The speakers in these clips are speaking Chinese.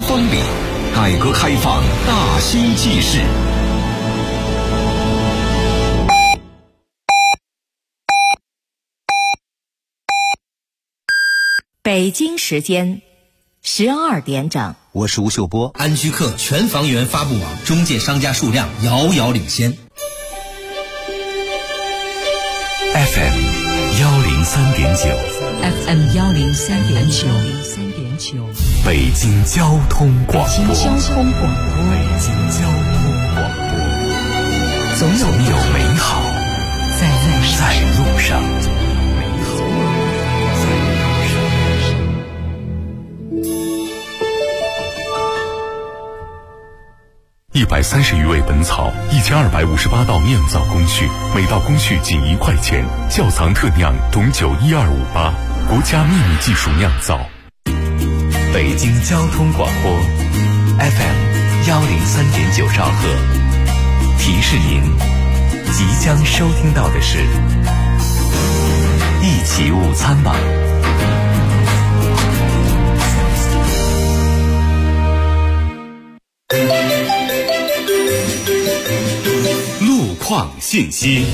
方里，改革开放大兴纪事。 北京时间12点整， 我是吴秀波。 安居客全房源发布网中介商家数量遥遥领先。 FM 103.9 FM 103.9， 北京交通广播。 北京交通广播，总有美好在路上。 130余味本草，1258道酿造工序，每道工序仅1块钱。窖藏特酿董酒12588，国家秘密技术酿造。 北京交通广播 FM 103.9兆赫，提示您即将收听到的是一起午餐吧。 路况信息。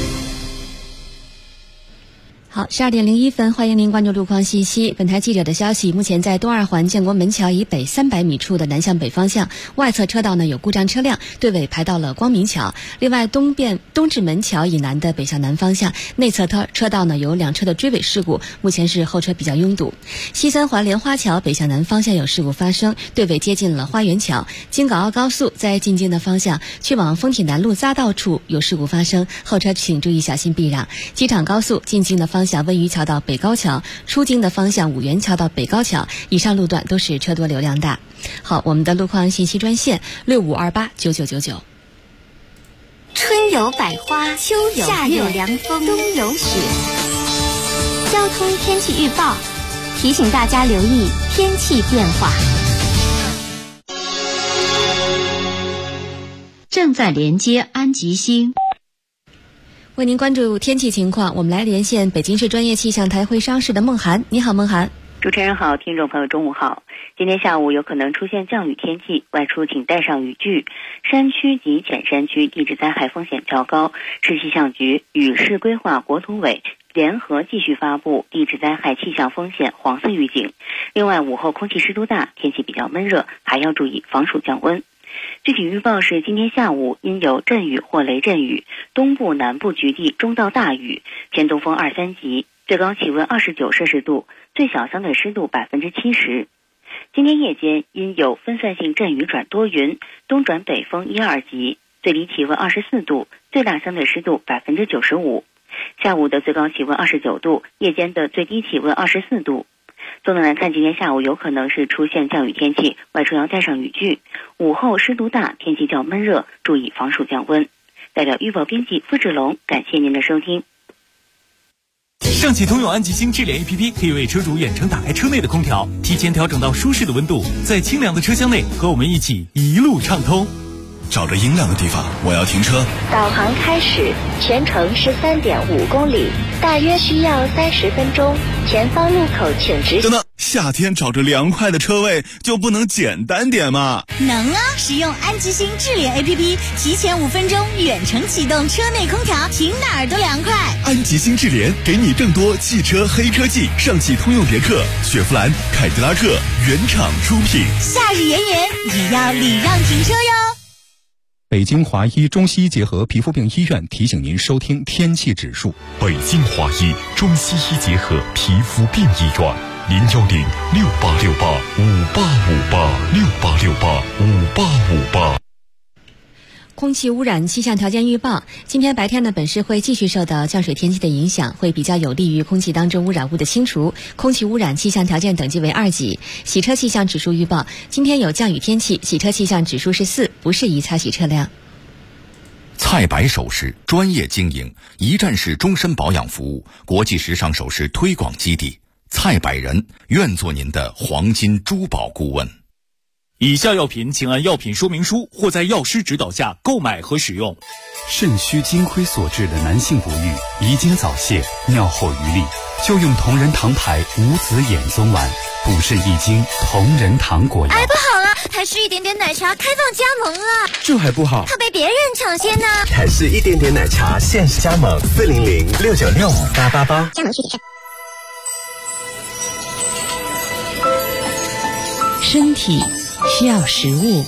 好，12点01分，欢迎您关注路况信息。本台记者的消息，目前在东二环建国门桥以北300米处的南向北方向外侧车道呢有故障车辆，队尾排到了光明桥。另外，东至门桥以南的北向南方向内侧车道呢有2车的追尾事故，目前是后车比较拥堵。西3环莲花桥北向南方向有事故发生，队尾接近了花园桥。京港澳高速在进京的方向去往丰体南路匝道处有事故发生，后车请注意小心避让。机场高速进京的方向温榆桥到北高桥，出京的方向五原桥到北高桥，以上路段都是车多流量大。好，我们的路况信息专线65289999。 春有百花，秋有夏有凉风，冬有雪。交通天气预报提醒大家留意天气变化。 正在连接安吉星。 为您关注天气情况，我们来连线北京市专业气象台会商室的孟涵。你好，孟涵。 主持人好，听众朋友中午好。今天下午有可能出现降雨天气，外出请带上雨具。山区及浅山区地质灾害风险较高，市气象局与市规划国土委联合继续发布地质灾害气象风险黄色预警。另外，午后空气湿度大，天气比较闷热，还要注意防暑降温。具体预报是今天下午因有阵雨或雷阵雨，东部南部局地中到大雨，偏东风2、3级，最高气温29摄氏度，最小相对湿度70%。今天夜间因有分散性阵雨转多云，东转北风1、2级，最低气温24度，最大相对湿度95%。下午的最高气温29度，夜间的最低气温24度。总的来看，今天下午有可能是出现降雨天气，外出要带上雨具。午后湿度大，天气较闷热，注意防暑降温。代表预报编辑付志龙，感谢您的收听。 上汽通用安吉星智联 APP 可以为车主远程打开车内的空调，提前调整到舒适的温度，在清凉的车厢内和我们一起一路畅通。 找着阴凉的地方，我要停车。 导航开始，全程13.5公里，大约需要30分钟。前方路口请直行。 等等，夏天找着凉快的车位就不能简单点吗？ 能啊！使用安吉星智联 APP， 提前5分钟远程启动车内空调，停哪儿都凉快。 安吉星智联给你更多汽车黑科技，上汽通用别克、雪佛兰、凯迪拉克原厂出品。 夏日炎炎，也要礼让停车哟。 北京华医中西医结合皮肤病医院提醒您收听天气指数。 北京华医中西医结合皮肤病医院，0106868585858，68685858。 空气污染气象条件预报，今天白天呢，本市会继续受到降水天气的影响，会比较有利于空气当中污染物的清除。空气污染气象条件等级为2级。洗车气象指数预报，今天有降雨天气，洗车气象指数是4，不适宜擦洗车辆。 菜百首饰专业经营，一站式终身保养服务，国际时尚首饰推广基地。菜百人愿做您的黄金珠宝顾问。 以下药品请按药品说明书或在药师指导下购买和使用。 肾虚金亏所致的男性不育、遗精早泄、尿后余力， 就用同仁堂牌无籽眼松丸，补肾益精，同仁堂果药。 哎，不好了，台式一点点奶茶开放加盟了， 这还不好， 怕被别人抢先呢。 台式一点点奶茶限时加盟，400-696-5888，加盟具体看。 身体需要食物，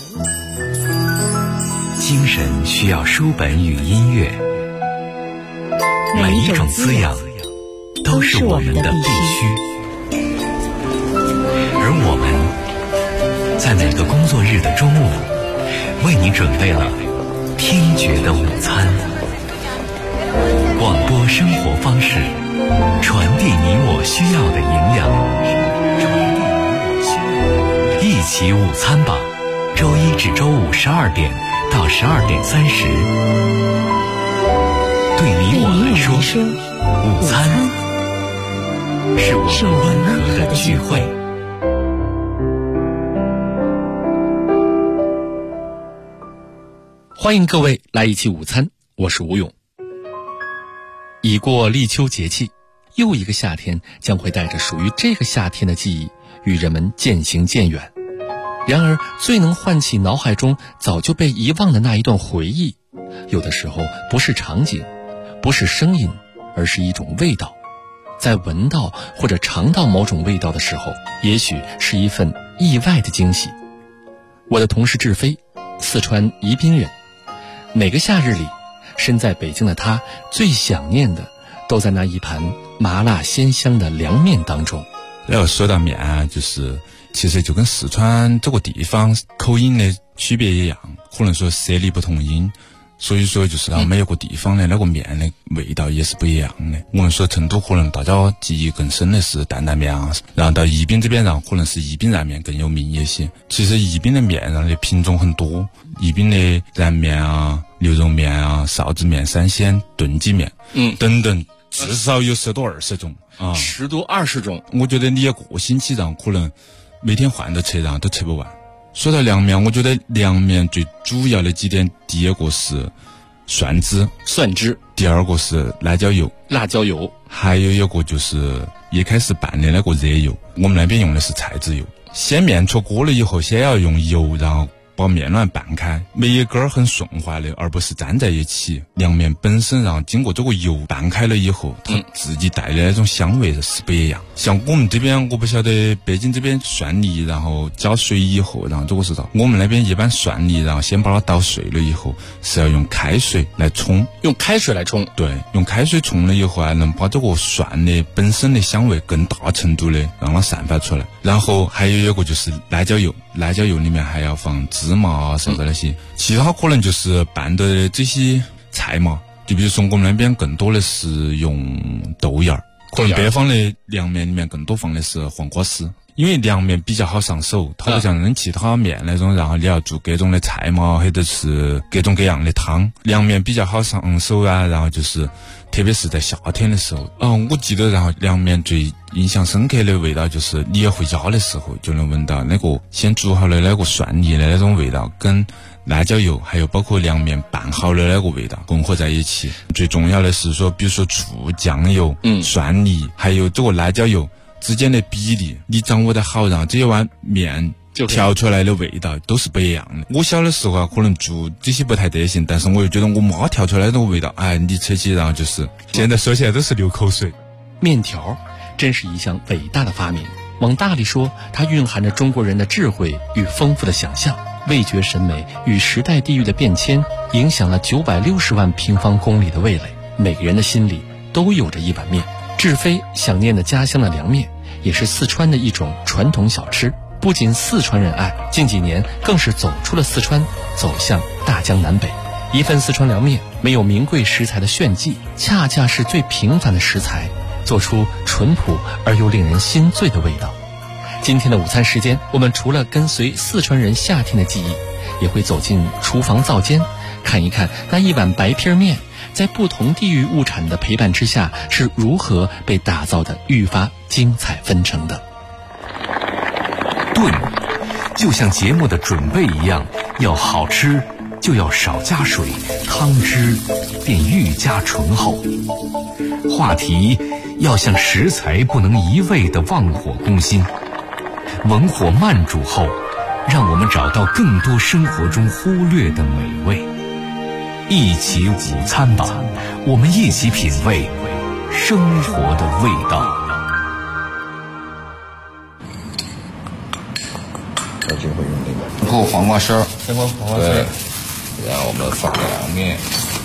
精神需要书本与音乐，每一种滋养都是我们的必须。而我们在每个工作日的中午，为你准备了听觉的午餐。广播生活方式，传递你我需要的营养。一起午餐吧，周一至周五12点到12点30。对你我来说，午餐是我们温和的聚会。 欢迎各位来一起午餐，我是吴勇。已过立秋节气，又一个夏天将会带着属于这个夏天的记忆与人们渐行渐远。然而最能唤起脑海中早就被遗忘的那一段回忆，有的时候不是场景，不是声音，而是一种味道。在闻到或者尝到某种味道的时候，也许是一份意外的惊喜。我的同事志飞，四川宜宾人，每个夏日里，身在北京的他最想念的都在那一盘麻辣鲜香的凉面当中。 然后说到面啊，就是其实就跟四川这个地方口音的区别一样，可能说舌力不同音，所以说就是每一个地方的那个面的味道也是不一样的。我们说成都可能大家记忆更深的是担担面啊，然后到宜宾这边然后可能是宜宾燃面更有名一些。其实宜宾的面上的品种很多，宜宾的燃面啊、牛肉面啊、臊子面、三鲜、炖鸡面等等，至少有10多20种啊 ，10多20种。 我觉得你一个星期上可能每天换着吃，然后都吃不完。说到凉面，我觉得凉面最主要的几点，第一个是蒜汁，第二个是辣椒油，还有一个就是一开始拌的那个热油，我们那边用的是菜籽油。先面出锅了以后，先要用油，然后把面卵拌开，每一根很顺滑的，而不是粘在一起。凉面本身然后经过这个油拌开了以后，它自己带的那种香味是不一样。像我们这边，我不晓得北京这边蒜泥然后搅水以后，然后这个是我们那边一般蒜泥然后先把它捣碎了以后，是要用开水来冲。 用开水来冲？ 对，用开水冲了以后啊，能把这个蒜的本身的香味更大程度的让它散发出来。然后还有一个就是辣椒油，辣椒油里面还要放芝麻啊啥子那些，其他可能就是拌的这些菜嘛。就比如说我们那边更多的是用豆芽儿，可能北方的凉面里面更多放的是黄瓜丝。因为凉面比较好上手，它不像人其他面那种，然后你要做各种的菜嘛，或者是各种各样的汤。凉面比较好上手啊，然后就是特别是在夏天的时候，我记得然后凉面最印象深刻的味道就是你回家的时候就能闻到那个先煮好的那个蒜泥的那种味道，跟辣椒油还有包括凉面拌好的那个味道混合在一起。最重要的是说，比如说醋、酱油、蒜泥还有这个辣椒油之间的比例你掌握得好，然后这一碗面调出来的味道都是不一样的。我小的时候啊，可能做这些不太得行，但是我又觉得我妈调出来的味道，你吃起然后就是现在说起来都是流口水。 面条真是一项伟大的发明，往大里说，它蕴含着中国人的智慧与丰富的想象。味觉审美与时代地域的变迁，影响了960万平方公里的味蕾。每个人的心里都有着一碗面。志飞想念的家乡的凉面，也是四川的一种传统小吃。不仅四川人爱，近几年更是走出了四川，走向大江南北。一份四川凉面，没有名贵食材的炫技，恰恰是最平凡的食材，做出淳朴而又令人心醉的味道。今天的午餐时间，我们除了跟随四川人夏天的记忆，也会走进厨房灶间，看一看那一碗白皮面在不同地域物产的陪伴之下是如何被打造的愈发精彩纷呈的。 炖就像节目的准备一样，要好吃就要少加水，汤汁便愈加醇厚。话题要像食材不能一味的旺火攻心，文火慢煮后，让我们找到更多生活中忽略的美味。一起午餐吧，我们一起品味生活的味道。 我就会用那个后黄瓜丝儿， 先放黄瓜丝儿， 然后我们放凉面。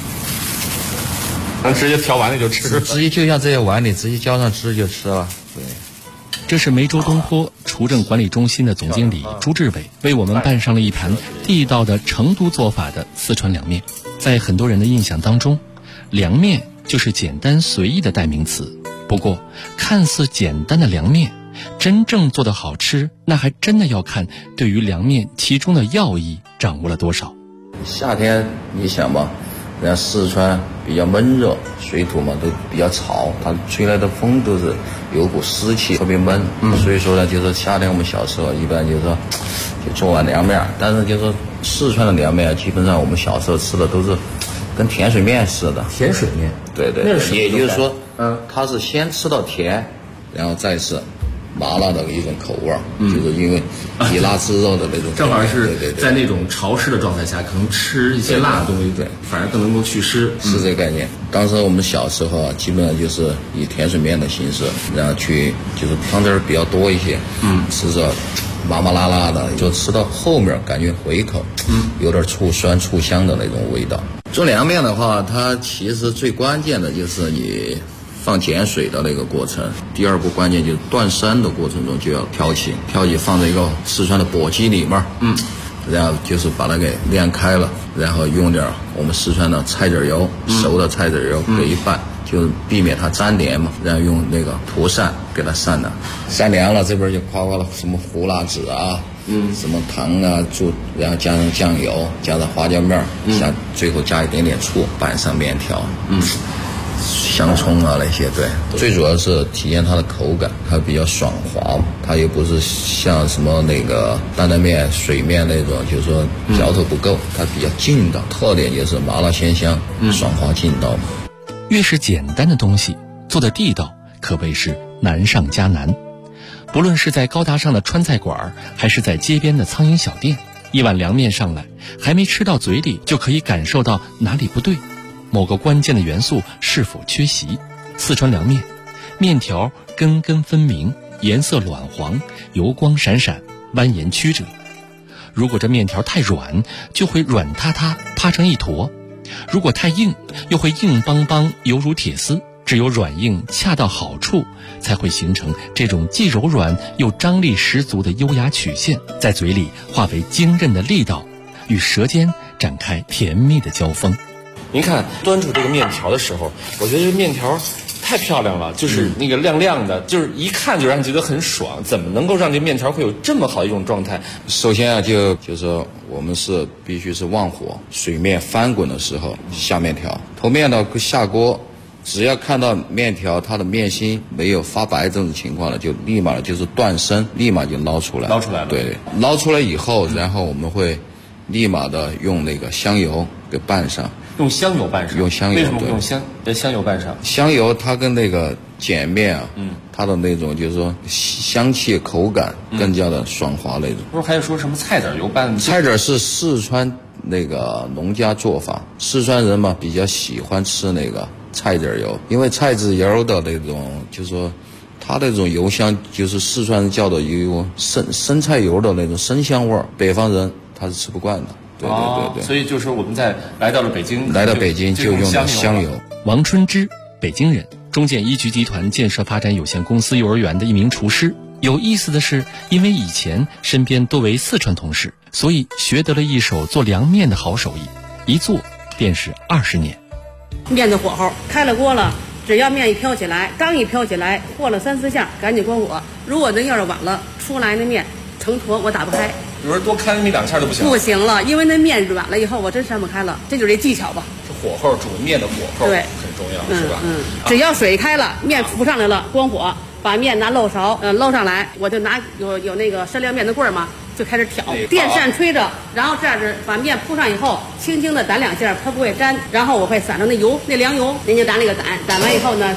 能直接调碗里就吃， 直接就像这些碗里直接浇上汁就吃了。 对， 这是梅州东坡厨政管理中心的总经理朱志伟为我们拌上了一盘地道的成都做法的四川凉面。在很多人的印象当中，凉面就是简单随意的代名词。不过，看似简单的凉面，真正做得好吃，那还真的要看对于凉面其中的要义掌握了多少。 夏天你想吧，人家四川比较闷热，水土嘛都比较潮，它吹来的风都是有股湿气，特别闷。所以说呢，就是夏天我们小时候一般就是说就做碗凉面，但是就是说四川的凉面基本上我们小时候吃的都是跟甜水面似的。 甜水面， 对对，也就是说，它是先吃到甜，然后再是麻辣的一种口味，就是因为以辣制肉的那种， 正好是在那种潮湿的状态下，可能吃一些辣的东西，对，反而更能够祛湿， 是这个概念。当时我们小时候啊，基本上就是以甜水面的形式，然后去就是汤汁比较多一些，吃着麻麻辣辣的，就吃到后面感觉回口，有点醋酸醋香的那种味道。做凉面的话，它其实最关键的就是你放碱水的那个过程，第二步关键就是断生的过程中就要挑起放在一个四川的簸箕里面，然后就是把它给晾开了，然后用点我们四川的菜籽油，熟的菜籽油给一拌，就是避免它粘连嘛，然后用那个涂散给它散了，散凉了，这边就夸了什么胡辣子啊，什么糖啊猪，然后加上酱油，加上花椒面，最后加一点点醋，拌上面条，香葱啊那些，对，最主要是体验它的口感，它比较爽滑，它又不是像什么那个担担面、水面那种，就是说嚼头不够，它比较劲道，特点就是麻辣鲜香，爽滑劲道。 越是简单的东西，做的地道，可谓是难上加难。不论是在高大上的川菜馆，还是在街边的苍蝇小店，一碗凉面上来，还没吃到嘴里，就可以感受到哪里不对，某个关键的元素是否缺席。四川凉面，面条根根分明，颜色卵黄，油光闪闪，蜿蜒曲折。如果这面条太软，就会软塌塌，趴成一坨；如果太硬，又会硬邦邦，犹如铁丝。只有软硬恰到好处，才会形成这种既柔软又张力十足的优雅曲线，在嘴里化为坚韧的力道，与舌尖展开甜蜜的交锋。 您看端出这个面条的时候，我觉得这面条太漂亮了，就是那个亮亮的，就是一看就让人觉得很爽。怎么能够让这面条会有这么好一种状态？ 首先啊，就是说我们是必须是旺火，水面翻滚的时候下面条，投面到下锅，只要看到面条它的面心没有发白这种情况了，就立马就是断生，立马就捞出来了。对，捞出来以后，然后我们会立马的用那个香油给拌上。 用香油拌上， 用香油， 为什么用香油拌上？ 香油它跟那个碱面啊，它的那种就是说香气口感更加的爽滑那种。 不是还有说什么菜籽油拌？ 菜籽是四川那个农家做法，四川人嘛比较喜欢吃那个菜籽油，因为菜籽油的那种就是说它那种油香，就是四川人叫的有生菜油的那种生香味儿，北方人他是吃不惯的。对， 所以就是我们来到北京就用的香油。 王春之，北京人，中建一局集团建设发展有限公司幼儿园的一名厨师。有意思的是，因为以前身边多为四川同事，所以学得了一手做凉面的好手艺，一做便是20年。 面的火候开了锅了，只要面一飘起来，刚一飘起来，和了3-4下，赶紧关火。如果要是晚了，出来那面成坨，我打不开。 有人多开那么1-2下都不行。 不行了，因为那面软了以后，我真扇不开了。这就是这技巧吧。 这火候，煮面的火候对很重要，是吧？ 只要水开了，面浮上来了，关火，把面拿漏勺捞上来，我就拿有那个扇凉面的棍儿嘛，就开始挑，电扇吹着，然后这样子把面铺上以后，轻轻的掸2下，它不会粘，然后我会撒上那油，那凉油，您就打那个掸完以后呢，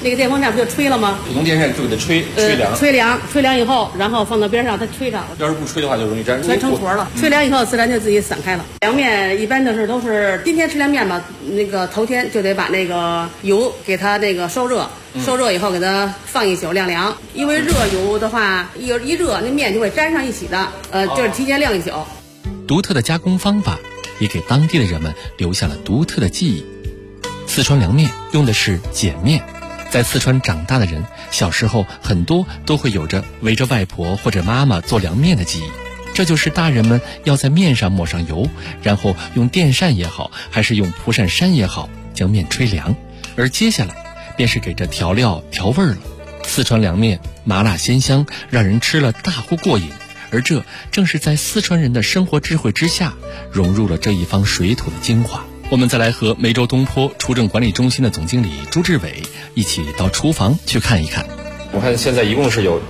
那个电风扇不就吹了吗？ 普通电扇就给它吹凉， 吹凉以后，然后放到边上，它吹上。 要是不吹的话，就容易粘， 全成坨了。吹凉以后，自然就自己散开了。凉面一般都是今天吃凉面吧，那个头天就得把那个油给它那个收热，收热以后给它放一宿晾凉。因为热油的话，一热那面就会粘上一起的，就是提前晾一宿。 独特的加工方法也给当地的人们留下了独特的记忆。四川凉面用的是碱面，在四川长大的人，小时候很多都会有着围着外婆或者妈妈做凉面的记忆。这就是大人们要在面上抹上油，然后用电扇也好，还是用蒲扇扇也好，将面吹凉。而接下来便是给这调料调味了。四川凉面麻辣鲜香，让人吃了大呼过瘾。而这正是在四川人的生活智慧之下，融入了这一方水土的精华。我们再来和梅州东坡出政管理中心的总经理朱志伟一起到厨房去看一看。 我看现在一共是有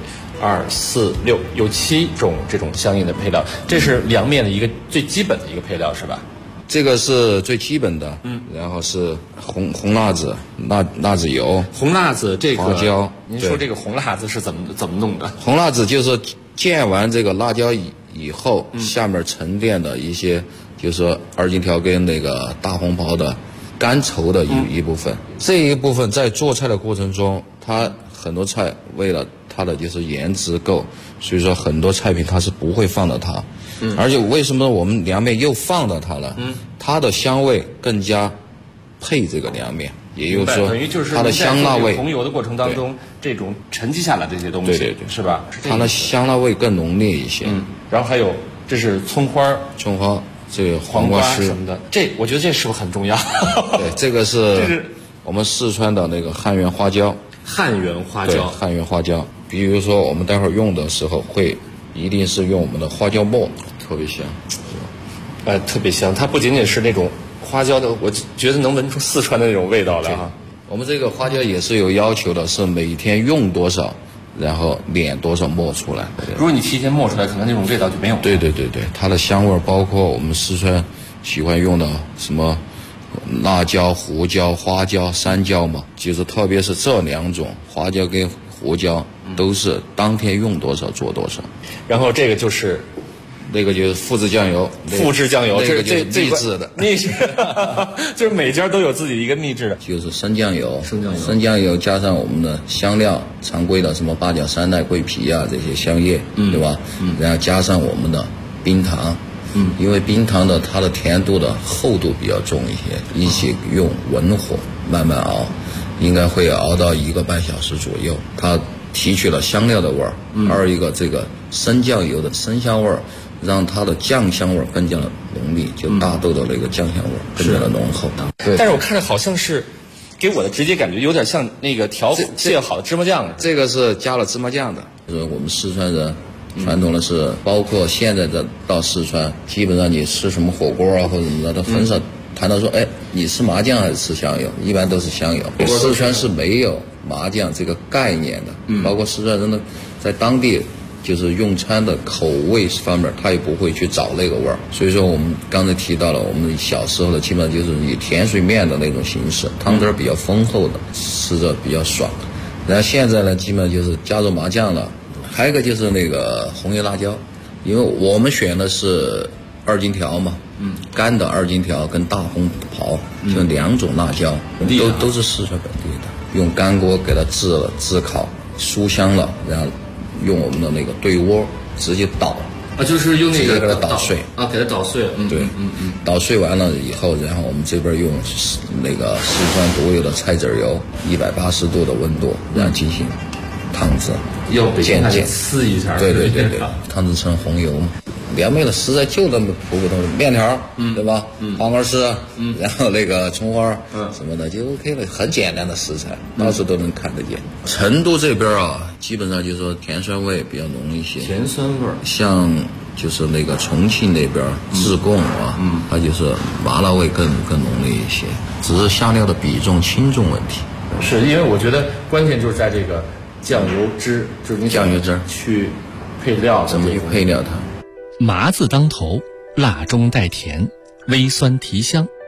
2、4、6，有7种这种相应的配料，这是凉面的一个最基本的一个配料，是吧？ 这个是最基本的，然后是红辣子、辣子油、 红辣子这个花椒。 您说这个红辣子是怎么弄的？ 红辣子就是煎完这个辣椒以后，下面沉淀的一些，就是说二荆条跟那个大红袍的干稠的一部分。这一部分在做菜的过程中，它很多菜为了它的就是颜值够，所以说很多菜品它是不会放到它。而且为什么我们凉面又放到它了？它的香味更加配这个凉面，也就是说， 等于就是它的香辣味。 红油的过程当中，这种沉积下来这些东西，对，是吧？ 它的香辣味更浓烈一些。 然后还有这是葱花， 这个黄瓜丝什么的，我觉得这是不是很重要？ 对，这个是我们四川的那个汉源花椒。 汉源花椒，比如说我们待会儿用的时候一定是用我们的花椒末，特别香。特别香，它不仅仅是那种花椒的，我觉得能闻出四川的那种味道来哈。 我们这个花椒也是有要求的，是每天用多少，然后碾多少末出来。 如果你提前磨出来，可能那种味道就没有。 对，它的香味包括我们四川喜欢用的什么辣椒、胡椒、花椒、山椒嘛，就是特别是这2种花椒跟胡椒都是当天用多少做多少。 然后这个就是复制酱油， 这个就是秘制的， 就是每家都有自己一个秘制的， 就是生酱油加上我们的香料，常规的什么八角、山带、桂皮啊这些香叶，对吧？然后加上我们的冰糖，因为冰糖的它的甜度的厚度比较重一些，一起用文火慢慢熬，应该会熬到1个半小时左右，它提取了香料的味儿，二一个这个生酱油的生香味儿。让它的酱香味更加的浓烈，就大豆的那个酱香味更加的浓厚。 对，但是我看着好像是给我的直接感觉有点像那个调制好的芝麻酱。 这个是加了芝麻酱的。就是我们四川人传统的是，包括现在的到四川，基本上你吃什么火锅啊或者什么的，都很少谈到说，你吃麻酱还是吃香油？一般都是香油。四川是没有麻酱这个概念的，包括四川人的在当地。就是用餐的口味方面，他也不会去找那个味儿，所以说我们刚才提到了，我们小时候的基本上就是以甜水面的那种形式，汤汁比较丰厚的，吃着比较爽。然后现在呢，基本上就是加入麻酱了，还有一个就是那个红叶辣椒，因为我们选的是二荆条嘛，干的二荆条跟大红袍，就2种辣椒，都是四川本地的，用干锅给它炙烤，酥香了，然后。用我们的那个对窝直接捣就是用那个给它捣碎给它捣碎。 对，捣碎完了以后，然后我们这边用那个四川独有的菜籽油，180度的温度，然后进行汤制， 渐呲一下。 对，汤制成红油嘛。凉面的食材就那么普通的面条，对吧？黄瓜丝，然后那个葱花，什么的就 OK 了，很简单的食材，到处都能看得见。成都这边基本上就是说甜酸味比较浓一些。 甜酸味， 像就是那个重庆那边自贡它就是麻辣味更浓烈一些，只是香料的比重轻重问题。 是因为我觉得关键就是在这个酱油汁，就是酱油汁去配料， 怎么去配料它。 麻字当头，辣中带甜，微酸提香。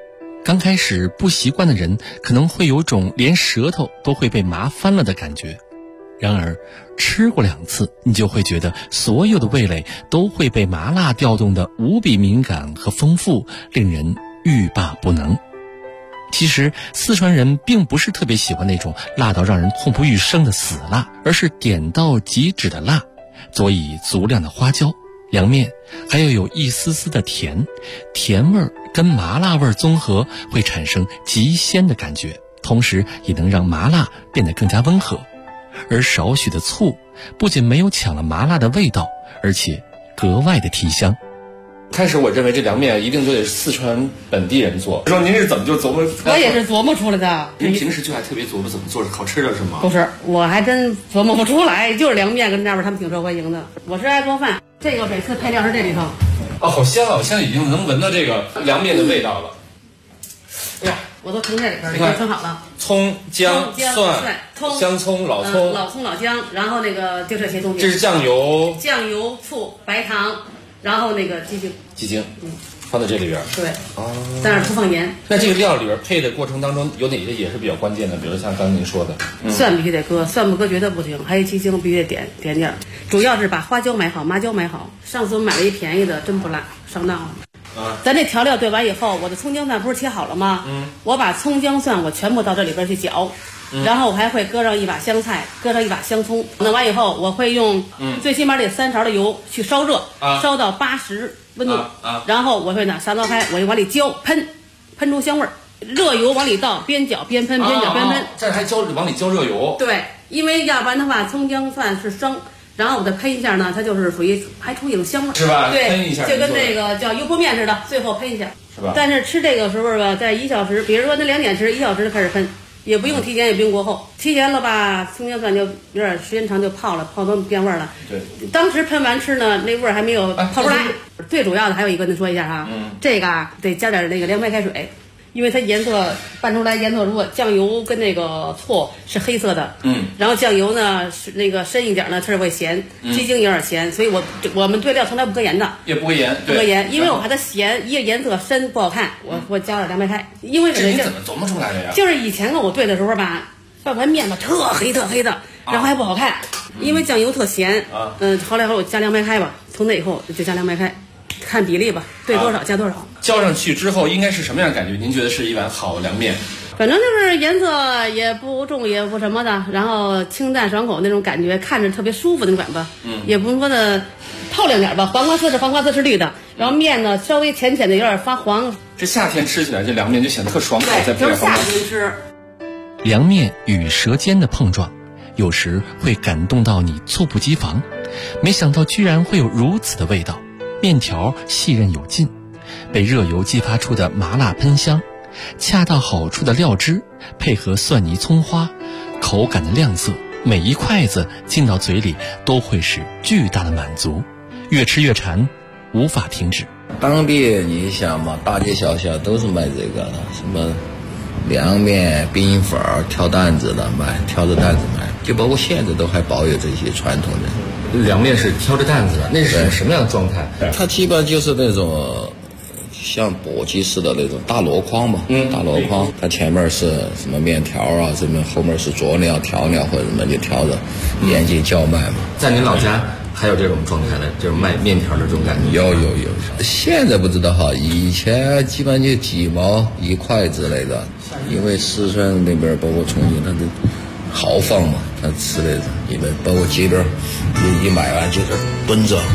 刚开始不习惯的人可能会有种连舌头都会被麻翻了的感觉，然而吃过2次，你就会觉得所有的味蕾都会被麻辣调动得无比敏感和丰富，令人欲罢不能。其实四川人并不是特别喜欢那种辣到让人痛不欲生的死辣，而是点到即止的辣，佐以足量的花椒。凉面还要有一丝丝的甜，甜味儿跟麻辣味儿综合，会产生极鲜的感觉，同时也能让麻辣变得更加温和。而少许的醋不仅没有抢了麻辣的味道，而且格外的提香。 开始我认为这凉面一定就得四川本地人做，说您是怎么就琢磨？ 我也是琢磨出来的。 您平时就还特别琢磨怎么做，是好吃的是吗？ 不是，我还真琢磨不出来，就是凉面跟那边他们挺受欢迎的。我是爱做饭，这个每次配料是这里头。 哦，好香啊！我现在已经能闻到这个凉面的味道了。 哎呀，我都盛这里边，已经盛好了。 葱、姜、蒜、香葱、老葱、 老葱、老姜，然后那个就这些东西。 这是酱油、 醋、白糖。然后那个鸡精， 放在这里边。 对，但是不放盐。 那这个料里边配的过程当中，有哪些也是比较关键的？比如像刚才您说的， 蒜必须得搁，蒜不搁绝对不行。还有鸡精必须得点点。主要是把花椒买好，麻椒买好。上次我买了一便宜的，真不辣，上当了。咱这调料兑完以后，我的葱姜蒜不是切好了吗？我把葱姜蒜我全部到这里边去搅。然后我还会搁上一把香菜，搁上一把香葱，弄完以后我会用最起码得3勺的油去烧热，烧到80温度，然后我会拿砂刀开，我就往里浇喷出香味儿，热油往里倒，边搅边喷，边搅边喷。 这还往里浇热油？ 对，因为要不然的话葱姜蒜是生，然后我再喷一下呢，它就是属于还出一种香味儿， 是吧？ 对， 喷一下就跟那个叫油泼面似的，最后喷一下， 是吧？ 但是吃这个时候吧，在1小时，比如说那2点吃，1小时就开始喷。也不用提前，也不用过后，提前了吧，葱姜蒜就有点时间长就泡都变味儿了。 对， 当时喷完吃呢，那味儿还没有泡出来。最主要的还有一个，跟您说一下哈，这个得加点那个凉白开水，因为它颜色拌出来颜色，如果酱油跟那个醋是黑色的，然后酱油呢是那个深一点呢，它是会咸，鸡精有点咸，所以我们兑料从来不搁盐的， 也不搁盐， 不搁盐，因为我怕它咸，一个颜色深不好看，我加点凉白开，因为这你怎么琢磨出来的呀？ 就是以前我兑的时候吧，拌完面吧特黑的，然后还不好看，因为酱油特咸，后来我加凉白开吧，从那以后就加凉白开。看比例吧，兑多少加多少。 浇上去之后应该是什么样的感觉？您觉得是一碗好凉面？ 反正就是颜色也不重也不什么的，然后清淡爽口那种感觉，看着特别舒服那种感觉。也不说的透亮点吧，黄瓜色是绿的，然后面呢稍微浅浅的有点发黄。 这夏天吃起来这凉面就显得特爽口，再配点黄瓜。 就是夏天吃。 凉面与舌尖的碰撞，有时会感动到你猝不及防，没想到居然会有如此的味道。面条细韧有劲，被热油激发出的麻辣喷香，恰到好处的料汁配合蒜泥葱花，口感的亮色，每一筷子进到嘴里都会是巨大的满足，越吃越馋，无法停止。 当地你想嘛，大街小巷都是卖这个的，什么凉面、冰粉、挑担子的卖，挑着担子卖，就包括现在都还保有这些传统的。 凉面是挑着担子的，那是什么样的状态？ 它基本就是那种像簸箕似的那种大箩筐嘛，大箩筐，它前面是什么面条啊，什么后面是佐料、调料或者什么就挑着沿街叫卖嘛。 在您老家还有这种状态的，就是卖面条的这种感觉？ 有，现在不知道哈，以前基本就几毛1块之类的，因为四川那边包括重庆，它的豪放嘛，他吃那种，因为包括街边一买完就是蹲着。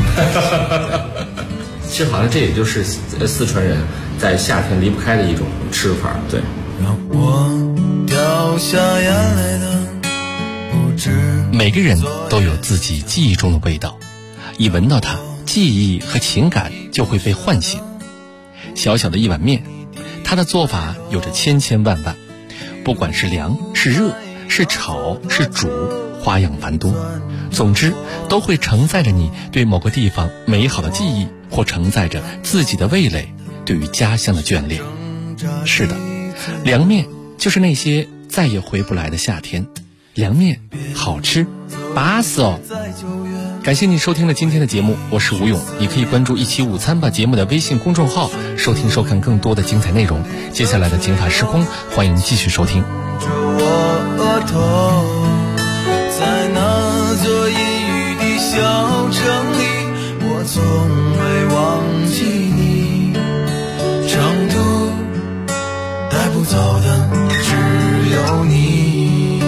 其实好像这也就是四川人在夏天离不开的一种吃法。对。让我掉下眼泪的不止。 每个人都有自己记忆中的味道，一闻到它，记忆和情感就会被唤醒。小小的一碗面，它的做法有着千千万万，不管是凉是热是炒是煮，花样繁多，总之都会承载着你对某个地方美好的记忆，或承载着自己的味蕾对于家乡的眷恋。是的，凉面就是那些再也回不来的夏天，凉面好吃巴适哦。感谢你收听了今天的节目，我是吴勇。你可以关注一期午餐吧节目的微信公众号，收听收看更多的精彩内容。接下来的警法时空，欢迎继续收听。 在那座阴雨的小城里，我从未忘记你。成都带不走的只有你，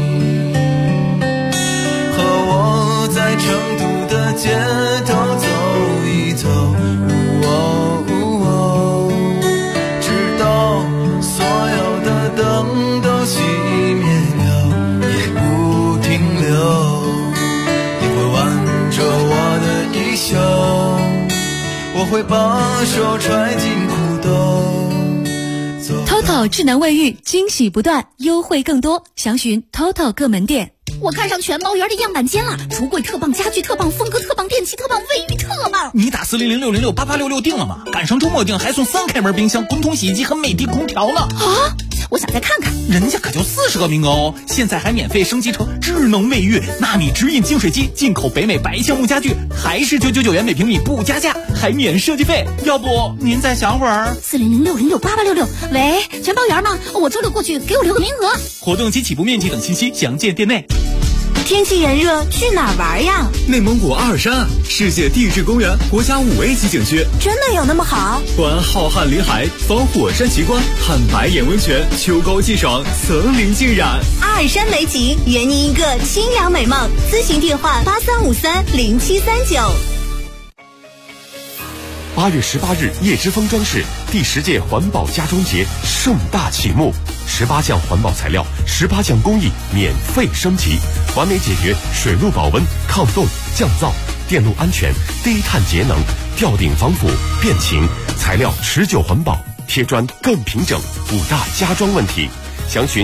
和我在成都的街头走一走，直到所有的灯都熄灭了，也不停留。你会挽着我的衣袖，我会把手揣进裤兜。 TOTO 智能卫浴，惊喜不断，优惠更多，详询 TOTO 各门店。 我看上全包园的样板间了，橱柜特棒，家具特棒，风格特棒，电器特棒，卫浴特棒。 你打40060688866订了吗？赶上周末订还送3开门冰箱、滚筒洗衣机和美的空调呢。 啊！我想再看看。 人家可就40个名额哦，现在还免费升级成智能卫浴，纳米直饮净水机，进口北美白橡木家具，还是999元每平米不加价，还免设计费。要不您再想会儿 ？40060688866。喂，全包园吗？我周六过去，给我留个名额。 活动及起步面积等信息详见店内。 天气炎热，去哪儿玩呀？ 内蒙古阿尔山，世界地质公园国家5A 级景区， 真的有那么好？ 观浩瀚林海，访火山奇观，探白眼温泉，秋高气爽，层林尽染。 阿尔山美景，圆你一个清凉美梦。咨询电话83530739。 8月18日，叶之峰装饰第10届环保家装节盛大启幕，18项环保材料，18项工艺免费升级，完美解决水路保温、抗冻、降噪、电路安全、低碳节能、吊顶防腐、变形，材料持久环保，贴砖更平整，5大家装问题。详询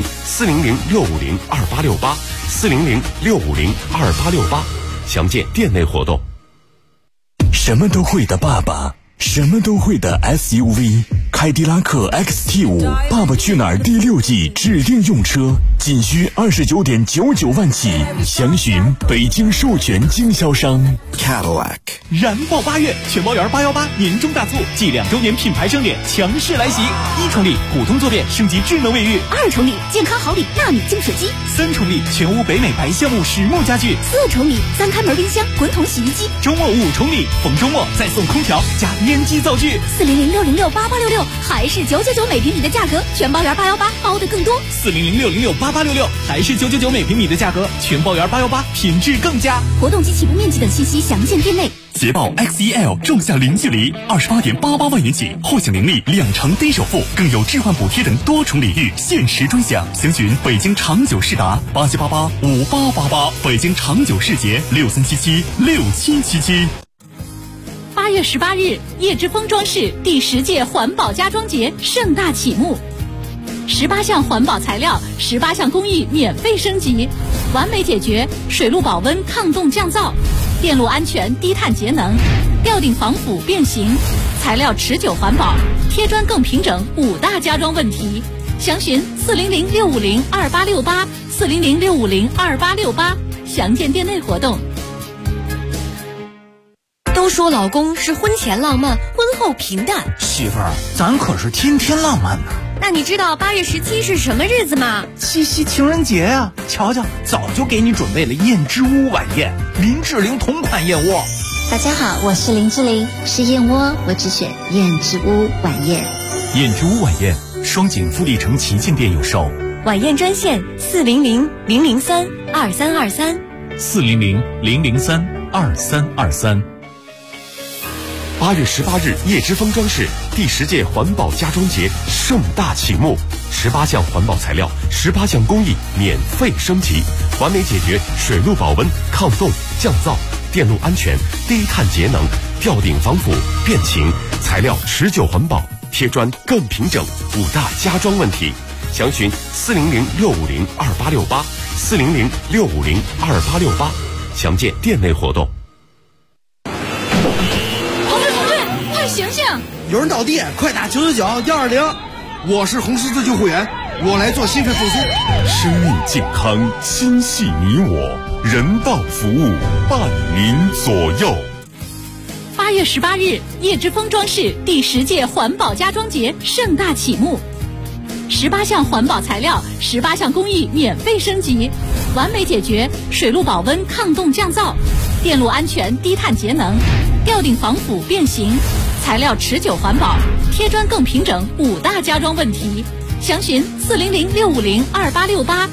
400-650-2868，400-650-2868，详见店内活动。 什么都会的爸爸，什么都会的 SUV， 凯迪拉克 XT5 爸爸去哪儿第6季指定用车，仅需29.99万起，详询北京授权经销商 Cadillac。 燃爆8月，全包园818年终大促暨2周年品牌盛典强势来袭！1重礼普通坐便升级智能卫浴 ，2重礼健康好礼纳米净水机 ，3重礼全屋北美白橡木实木家具 ，4重礼3开门冰箱、滚筒洗衣机， 周末5重礼，逢周末再送空调加烟机灶具。 400-606-8866，还是999每平米的价格，全包园818包的更多。 400-606-8866，还是999每平米的价格，全包园818品质更佳。 活动及起步面积等信息详见店内。 捷豹 XEL 仲夏零距离28.88万元起，获享零利2成低首付，更有置换补贴等多重礼遇，限时专享。详询北京长久世达87885888，北京长久世捷63776777。 8月18日，叶之峰装饰第10届环保家装节盛大启幕，18项环保材料，18项工艺免费升级，完美解决水路保温、抗冻降噪、电路安全、低碳节能、吊顶防腐变形，材料持久环保，贴砖更平整，5大家装问题。详询400-650-2868，400-650-2868，详见店内活动。 都说老公是婚前浪漫，婚后平淡。 媳妇儿，咱可是天天浪漫呢。 那你知道8月17是什么日子吗？ 七夕情人节呀！瞧瞧，早就给你准备了燕之屋晚宴，林志玲同款燕窝。 大家好，我是林志玲，吃燕窝我只选燕之屋晚宴。 燕之屋晚宴，双井富力城旗舰店有售。 晚宴专线 400-003-2323，400-003-2323。 8月18日，叶之峰装饰第10届环保家装节盛大启幕，18项环保材料，18项工艺免费升级，完美解决水路保温、抗冻、降噪、电路安全、低碳节能、吊顶防腐、变形，材料持久环保，贴砖更平整，5大家装问题。详询400-650-2868，400-650-2868，详见店内活动。 醒醒！ 有人倒地，快打999-120。我是红十字救护员，我来做心肺复苏。 生命健康，心系你我。 人道服务伴您左右。 8月18日，叶之峰装饰第10届环保家装节盛大启幕，18项环保材料，18项工艺免费升级，完美解决水路保温抗冻降噪、电路安全低碳节能、吊顶防腐变形、材料持久环保、贴砖更平整5大家装问题。详询400-650-2868